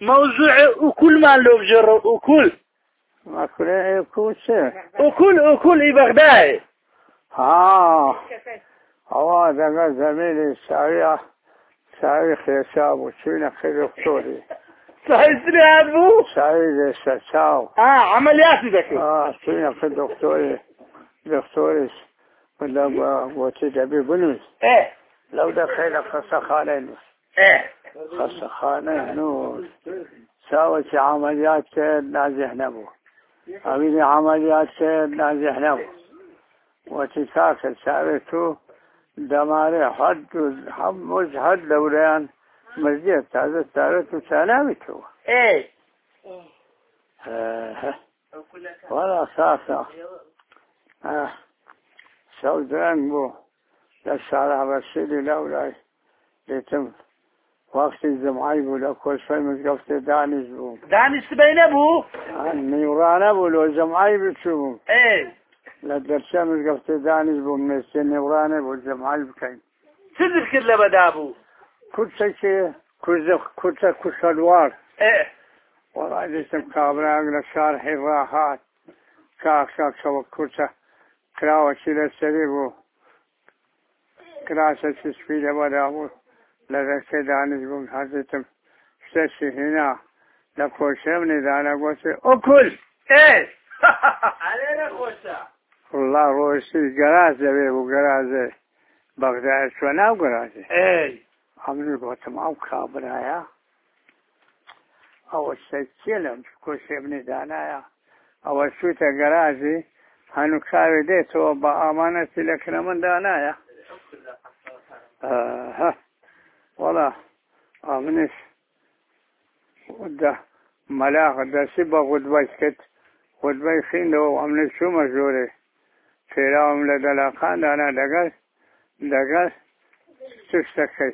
موضوع أكل ما لو بجر أكل أكل شيء أكل بغداد هو ده زميلي سعيد حساب وشينا خير دكتوري سعيد سليمان سعيد الشاو عمليات ذاك شينا خير دكتوري ولا وتدبي بنوس لو دخل خسخانين خسخانين نور ساوت عمليات نازح نبو أبي عمليات نازح نبو وتساكل ساويتو دماري حد دوران مزيت هذا ساويتو سلامتو ولا ساسا سودان بو للشارع بسيلي لولاي يتم وقت الجمعي بو كل شيء متقفت دانش بو دانش بين ابو نيوران بو لو جمعي بتشوفهم لا درشا متقفت دانش بو من نيوران بو جمعي بكين تذكر لبدابو كل شيء كل شلوار والله جسم كابراغ للشارع الراحات كاك سوى كل كراوة شيلة سريبو كراسة تسفيدة ودابو لذلك دانش بو حزتم سيسي هنا لكو شمني دانا قوسي أكل علينا خوشة والله روشي قرازة بيبو قرازة بغداد شونا قرازة عملي قوتم أو كابرايا أو السيسيلم كو شمني دانايا أو السوطة قرازي هنو كاوي ديتو بأمانتي لكنا من دانايا والله أمنش وده ملاخ ده سبا غدباش كت غدباش خيندو أمنش شو مجوري فيراهم لدلاقان دانا دقل تشتكي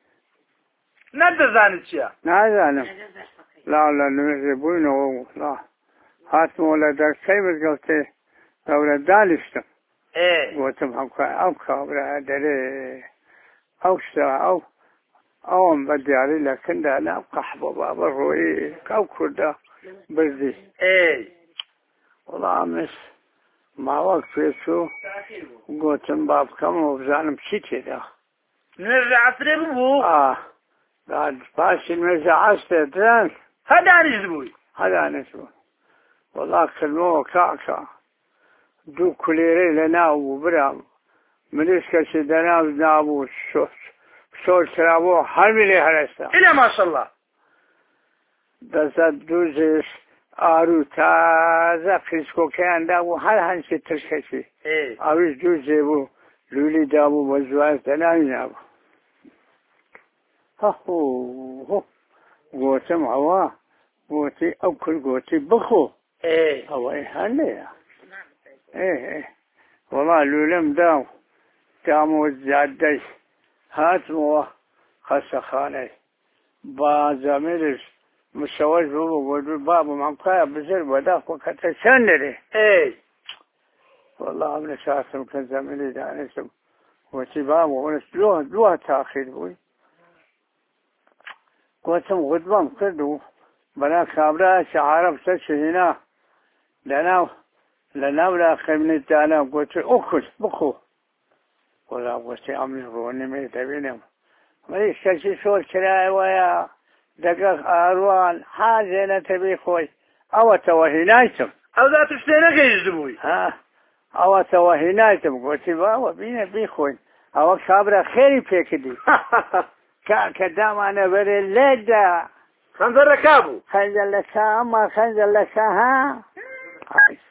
ندزانت شيا نازانم لا نمزبوينو لا هاتمو لدك سيبت قلتي دولة دالشتم وتم أو كابرا دري أو ساعة أو بدي علي لكن ده أنا قحبة بابا روي أو كده بردي والله مش ما وقت فيشو قلتم باب كم وبزانم شيء ده نرجع تربو بعد باش نرجع عشرة هذا نجبوي والله كلمه كاكا دو كليري لنا وبرام مليش كشي دنا ونابو شو شرابو حرمي هرستا إلا ما شاء الله بس دوزيش آرو تازا خيسكو كان دابو هر هنشي تركشي آوش دوزي بو لولي دابو وزواز دنامي نابو هو قوتم هوا قوتي أكل قوتي بخو هوا هنيا والله لولم داو دامو زادش هاتمو خسخاني با زميلش مشوش بابو معقايا بزر بداك وكتشندري والله من شاسم كان زميلي دانسم وشي بابو ونس لوها تاخير بوي قوتم غدبان كردو بنا خابرا شعارب سشهنا لنا ولا خمني تانا قلت أكل بخو ولا قلت أمي روني ميتبينهم ما يشكي شور كراي ويا دقق أروان حاجة نتبي خوي أو توهينايتم أو ذات السنة غير أو توهينايتم قلت باوا بينا بيخوين أو خابرا خيري بيكدي كدام أنا بري الليدة خنزر ركابو خنزر لك ها